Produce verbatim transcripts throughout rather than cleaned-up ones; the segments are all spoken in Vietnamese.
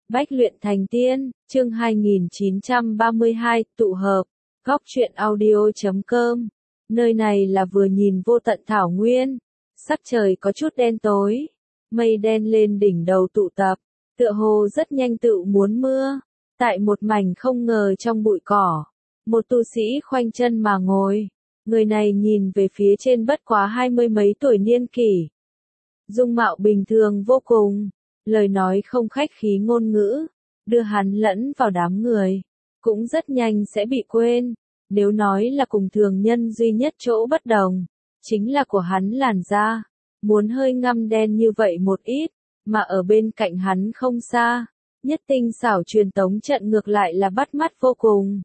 Bách luyện thành tiên, chương hai nghìn chín trăm ba mươi hai, tụ hợp, góc truyện audio chấm com. Nơi này là vừa nhìn vô tận thảo nguyên, sắc trời có chút đen tối, mây đen lên đỉnh đầu tụ tập, tựa hồ rất nhanh tự muốn mưa. Tại một mảnh không ngờ trong bụi cỏ, một tu sĩ khoanh chân mà ngồi, người này nhìn về phía trên bất quá hai mươi mấy tuổi niên kỷ. Dung mạo bình thường vô cùng, lời nói không khách khí ngôn ngữ, đưa hắn lẫn vào đám người, cũng rất nhanh sẽ bị quên. Nếu nói là cùng thường nhân duy nhất chỗ bất đồng, chính là của hắn làn da, muốn hơi ngăm đen như vậy một ít, mà ở bên cạnh hắn không xa, nhất tinh xảo truyền tống trận ngược lại là bắt mắt vô cùng.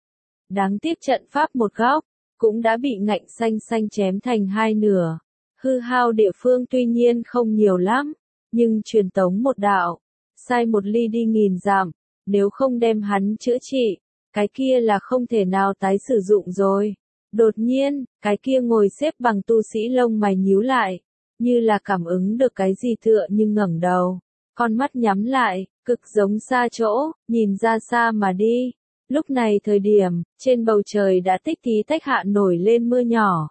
Đáng tiếc trận pháp một góc, cũng đã bị ngạnh xanh xanh chém thành hai nửa. Hư hao địa phương tuy nhiên không nhiều lắm, nhưng truyền tống một đạo, sai một ly đi nghìn dặm, nếu không đem hắn chữa trị, cái kia là không thể nào tái sử dụng rồi. Đột nhiên, cái kia ngồi xếp bằng tu sĩ lông mày nhíu lại, như là cảm ứng được cái gì tựa nhưng ngẩng đầu, con mắt nhắm lại, cực giống xa chỗ, nhìn ra xa mà đi. Lúc này thời điểm, trên bầu trời đã tích tí tách hạ nổi lên mưa nhỏ.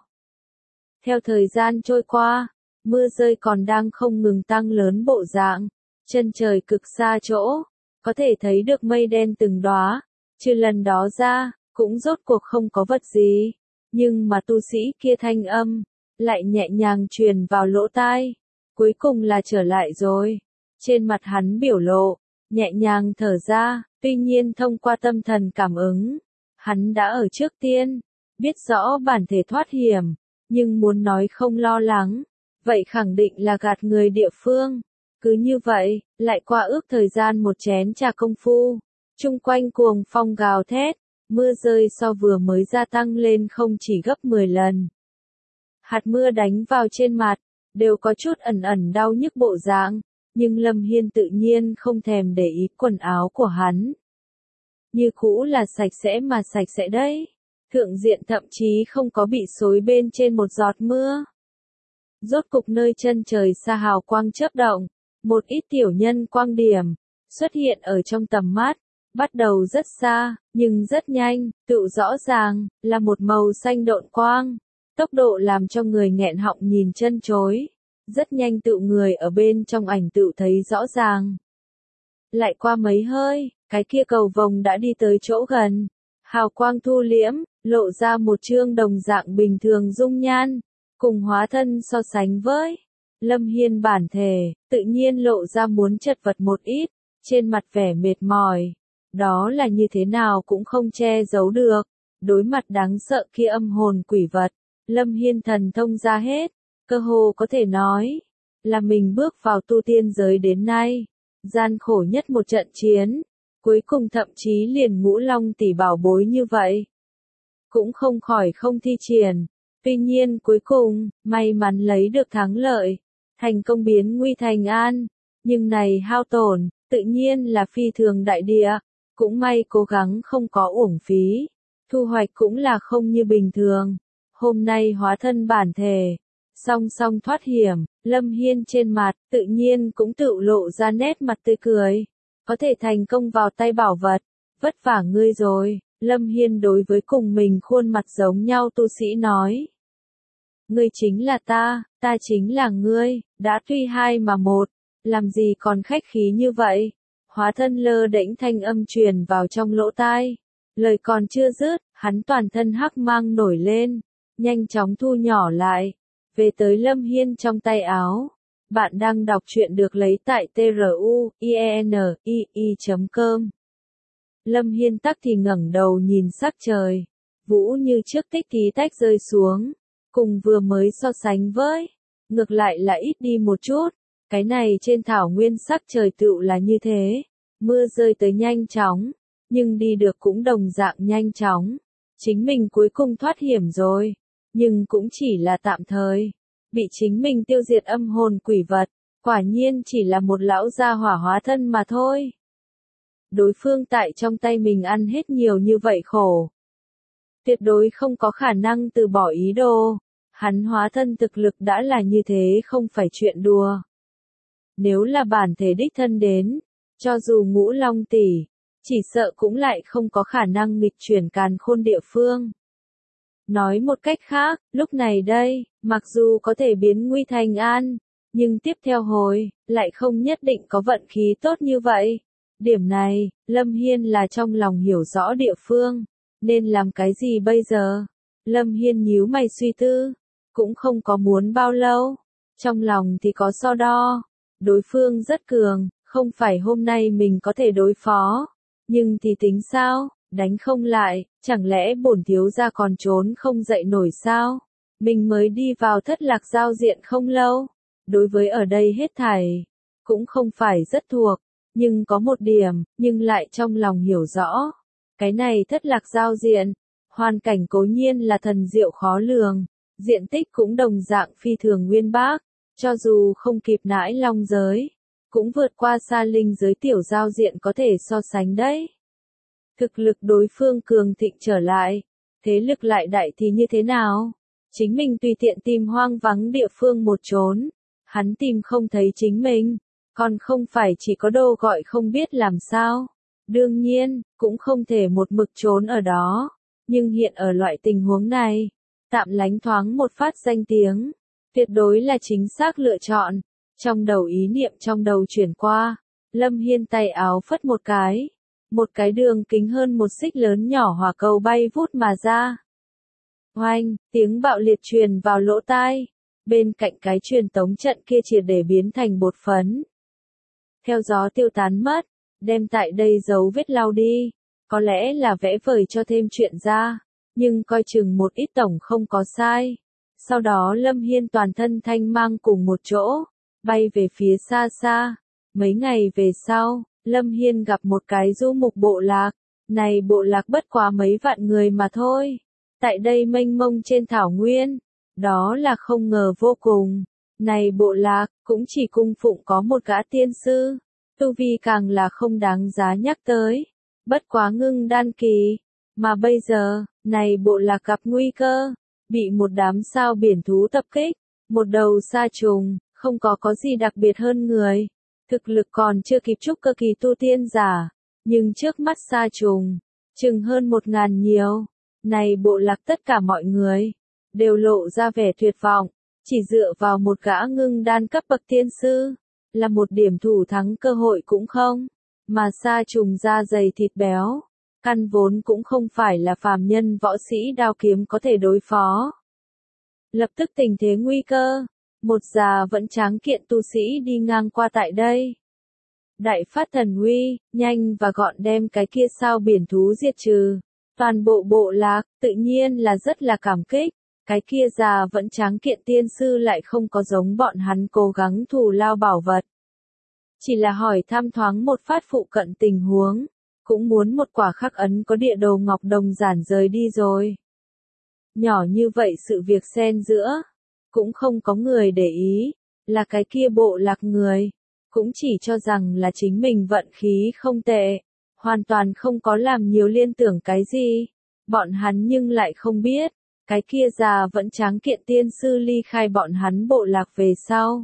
Theo thời gian trôi qua, mưa rơi còn đang không ngừng tăng lớn bộ dạng, chân trời cực xa chỗ, có thể thấy được mây đen từng đóa, trừ lần đó ra, cũng rốt cuộc không có vật gì, nhưng mà tu sĩ kia thanh âm, lại nhẹ nhàng truyền vào lỗ tai, cuối cùng là trở lại rồi. Trên mặt hắn biểu lộ, nhẹ nhàng thở ra, tuy nhiên thông qua tâm thần cảm ứng, hắn đã ở trước tiên, biết rõ bản thể thoát hiểm. Nhưng muốn nói không lo lắng, vậy khẳng định là gạt người địa phương. Cứ như vậy, lại qua ước thời gian một chén trà công phu, chung quanh cuồng phong gào thét, mưa rơi so vừa mới gia tăng lên không chỉ gấp mười lần. Hạt mưa đánh vào trên mặt, đều có chút ẩn ẩn đau nhức bộ dạng, nhưng Lâm Hiên tự nhiên không thèm để ý quần áo của hắn. Như cũ là sạch sẽ mà sạch sẽ đấy. Thượng diện thậm chí không có bị xối bên trên một giọt mưa. Rốt cục nơi chân trời xa hào quang chớp động, một ít tiểu nhân quang điểm, xuất hiện ở trong tầm mắt, bắt đầu rất xa, nhưng rất nhanh, tự rõ ràng, là một màu xanh độn quang, tốc độ làm cho người nghẹn họng nhìn chân chối, rất nhanh tự người ở bên trong ảnh tự thấy rõ ràng. Lại qua mấy hơi, cái kia cầu vồng đã đi tới chỗ gần, hào quang thu liễm, lộ ra một trương đồng dạng bình thường dung nhan, cùng hóa thân so sánh với Lâm Hiên bản thể, tự nhiên lộ ra muốn chật vật một ít, trên mặt vẻ mệt mỏi, đó là như thế nào cũng không che giấu được. Đối mặt đáng sợ kia âm hồn quỷ vật, Lâm Hiên thần thông ra hết, cơ hồ có thể nói là mình bước vào tu tiên giới đến nay, gian khổ nhất một trận chiến, cuối cùng thậm chí liền ngũ long tỷ bảo bối như vậy, cũng không khỏi không thi triển. Tuy nhiên cuối cùng, may mắn lấy được thắng lợi, thành công biến nguy thành an, nhưng này hao tổn, tự nhiên là phi thường đại địa, cũng may cố gắng không có uổng phí, thu hoạch cũng là không như bình thường. Hôm nay hóa thân bản thể, song song thoát hiểm, Lâm Hiên trên mặt, tự nhiên cũng tự lộ ra nét mặt tươi cười, có thể thành công vào tay bảo vật, vất vả ngươi rồi. Lâm Hiên đối với cùng mình khuôn mặt giống nhau tu sĩ nói. Ngươi chính là ta, ta chính là ngươi, đã tuy hai mà một, làm gì còn khách khí như vậy. Hóa thân lơ đễnh thanh âm truyền vào trong lỗ tai. Lời còn chưa dứt, hắn toàn thân hắc mang nổi lên, nhanh chóng thu nhỏ lại, về tới Lâm Hiên trong tay áo. Bạn đang đọc truyện được lấy tại truyện chấm com. Lâm Hiên tắc thì ngẩng đầu nhìn sắc trời, vũ như trước tích tí tách rơi xuống, cùng vừa mới so sánh với, ngược lại là ít đi một chút, cái này trên thảo nguyên sắc trời tựu là như thế, mưa rơi tới nhanh chóng, nhưng đi được cũng đồng dạng nhanh chóng, chính mình cuối cùng thoát hiểm rồi, nhưng cũng chỉ là tạm thời, bị chính mình tiêu diệt âm hồn quỷ vật, quả nhiên chỉ là một lão gia hỏa hóa thân mà thôi. Đối phương tại trong tay mình ăn hết nhiều như vậy khổ, tuyệt đối không có khả năng từ bỏ ý đồ, hắn hóa thân thực lực đã là như thế không phải chuyện đùa. Nếu là bản thể đích thân đến, Cho dù Ngũ Long tỷ, chỉ sợ cũng lại không có khả năng nghịch chuyển càn khôn địa phương. Nói một cách khác, lúc này đây, mặc dù có thể biến nguy thành an, nhưng tiếp theo hồi, lại không nhất định có vận khí tốt như vậy. Điểm này, Lâm Hiên là trong lòng hiểu rõ địa phương, nên làm cái gì bây giờ? Lâm Hiên nhíu mày suy tư, cũng không có muốn bao lâu, trong lòng thì có so đo, đối phương rất cường, không phải hôm nay mình có thể đối phó, nhưng thì tính sao, đánh không lại, chẳng lẽ bổn thiếu gia còn trốn không dậy nổi sao? Mình mới đi vào thất lạc giao diện không lâu, đối với ở đây hết thảy, cũng không phải rất thuộc, nhưng có một điểm, nhưng lại trong lòng hiểu rõ. Cái này thất lạc giao diện, hoàn cảnh cố nhiên là thần diệu khó lường, diện tích cũng đồng dạng phi thường nguyên bác, cho dù không kịp nãi long giới, cũng vượt qua xa linh giới tiểu giao diện có thể so sánh đấy. Thực lực đối phương cường thịnh trở lại, thế lực lại đại thì như thế nào? Chính mình tùy tiện tìm hoang vắng địa phương một trốn, hắn tìm không thấy chính mình, còn không phải chỉ có đồ gọi không biết làm sao. Đương nhiên, cũng không thể một mực trốn ở đó, nhưng hiện ở loại tình huống này, tạm lánh thoáng một phát danh tiếng, tuyệt đối là chính xác lựa chọn. Trong đầu ý niệm trong đầu chuyển qua, Lâm Hiên tay áo phất một cái, một cái đường kính hơn một xích lớn nhỏ hỏa cầu bay vút mà ra. Oanh, tiếng bạo liệt truyền vào lỗ tai, bên cạnh cái truyền tống trận kia triệt để biến thành bột phấn. Theo gió tiêu tán mất, đem tại đây dấu vết lau đi, có lẽ là vẽ vời cho thêm chuyện ra, nhưng coi chừng một ít tổng không có sai. Sau đó Lâm Hiên toàn thân thanh mang cùng một chỗ, bay về phía xa xa. Mấy ngày về sau, Lâm Hiên gặp một cái du mục bộ lạc, này bộ lạc bất quá mấy vạn người mà thôi. Tại đây mênh mông trên thảo nguyên, đó là không ngờ vô cùng. Này bộ lạc, cũng chỉ cung phụng có một gã tiên sư, tu vi càng là không đáng giá nhắc tới, bất quá ngưng đan kỳ. Mà bây giờ, này bộ lạc gặp nguy cơ, bị một đám sao biển thú tập kích, một đầu sa trùng, không có có gì đặc biệt hơn người. Thực lực còn chưa kịp trúc cơ kỳ tu tiên giả, nhưng trước mắt sa trùng, chừng hơn một ngàn nhiều. Này bộ lạc tất cả mọi người, đều lộ ra vẻ tuyệt vọng, chỉ dựa vào một gã ngưng đan cấp bậc tiên sư, là một điểm thủ thắng cơ hội cũng không, mà sa trùng da dày thịt béo, căn vốn cũng không phải là phàm nhân võ sĩ đao kiếm có thể đối phó. Lập tức tình thế nguy cơ, một già vẫn tráng kiện tu sĩ đi ngang qua tại đây. Đại phát thần uy, nhanh và gọn đem cái kia sao biển thú diệt trừ. Toàn bộ bộ lạc, tự nhiên là rất là cảm kích. Cái kia già vẫn tráng kiện tiên sư lại không có giống bọn hắn cố gắng thù lao bảo vật. Chỉ là hỏi thăm thoáng một phát phụ cận tình huống, cũng muốn một quả khắc ấn có địa đồ ngọc đồng giản rời đi rồi. Nhỏ như vậy sự việc xen giữa, cũng không có người để ý, là cái kia bộ lạc người, cũng chỉ cho rằng là chính mình vận khí không tệ, hoàn toàn không có làm nhiều liên tưởng cái gì, bọn hắn nhưng lại không biết, cái kia già vẫn tráng kiện tiên sư ly khai bọn hắn bộ lạc về sau.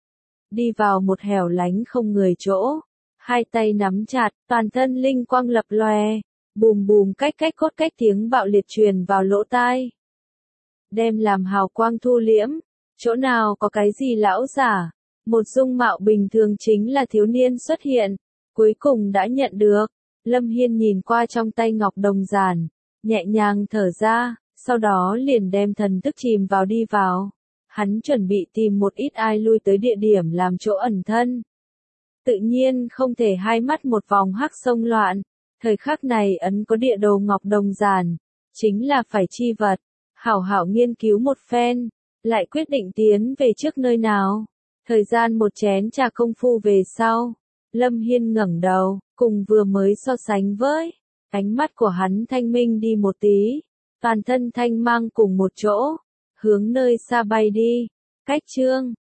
Đi vào một hẻo lánh không người chỗ, hai tay nắm chặt, toàn thân linh quang lập lòe, bùm bùm cách cách cốt cách tiếng bạo liệt truyền vào lỗ tai. Đem làm hào quang thu liễm, chỗ nào có cái gì lão giả, một dung mạo bình thường chính là thiếu niên xuất hiện, cuối cùng đã nhận được. Lâm Hiên nhìn qua trong tay ngọc đồng giản, nhẹ nhàng thở ra, sau đó liền đem thần thức chìm vào đi vào. Hắn chuẩn bị tìm một ít ai lui tới địa điểm làm chỗ ẩn thân. Tự nhiên không thể hai mắt một vòng hắc sông loạn, thời khắc này ấn có địa đồ ngọc đồng giản, chính là phải chi vật, hảo hảo nghiên cứu một phen, lại quyết định tiến về trước nơi nào. Thời gian một chén trà công phu về sau, Lâm Hiên ngẩng đầu, cùng vừa mới so sánh với, ánh mắt của hắn thanh minh đi một tí, toàn thân thanh mang cùng một chỗ, hướng nơi xa bay đi. Cách chương